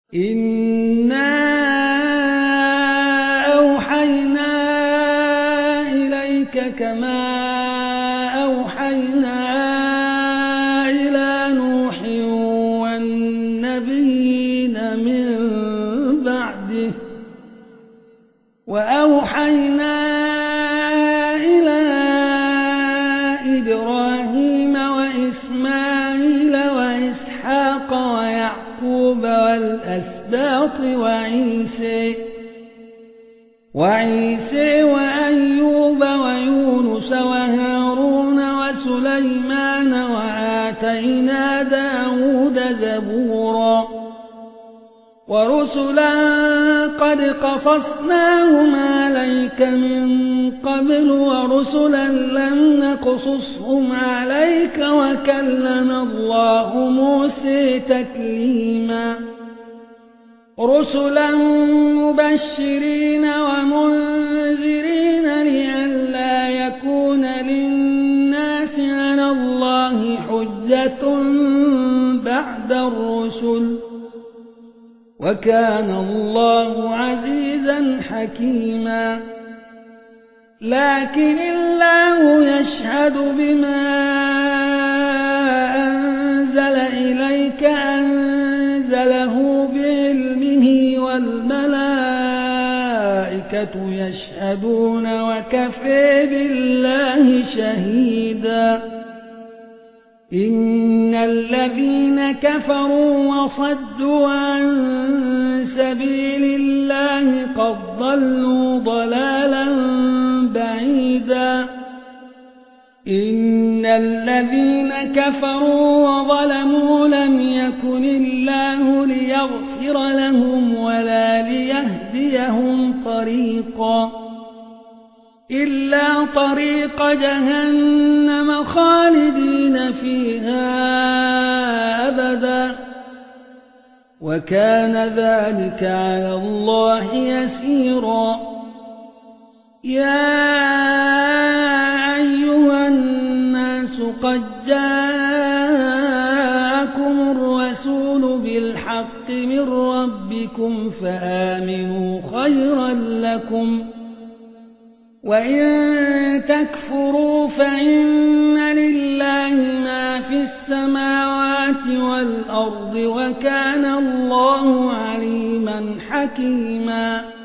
إنا أوحينا إليك كما أوحينا إلى نوح والنبيين من بعده وأوحينا إلى إبراهيم وإسماعيل وإسحاق ويعقوب والأسباط وعيسى وأيوب ويونس وهارون وسليمان وآتينا داود زبورا ورسلا قد قصصناهم عليك من قبل ورسلا لم نقصصهم عليك وكلم الله موسى تكليما رسلا مبشرين ومنذرين لئلا يكون للناس على الله حجة بعد الرسل وكان الله عزيزا حكيما لكن الله يشهد بما أنزل إليك أنزله بعلمه والملائكة يشهدون وكفى بالله شهيدا إن الذين كفروا وصدوا عن سبيل الله قد ضلوا ضلالا بعيدا إن الذين كفروا وظلموا لم يكن الله ليغفر لهم ولا ليهديهم طريقا إلا طريق جهنم خالدين فيها أبدا وكان ذلك على الله يسيرا يا أيها الناس قد جاءكم الرسول بالحق من ربكم فآمنوا خيرا لكم وإن تكفروا فإن لله ما في السماوات والأرض وكان الله عليما حكيما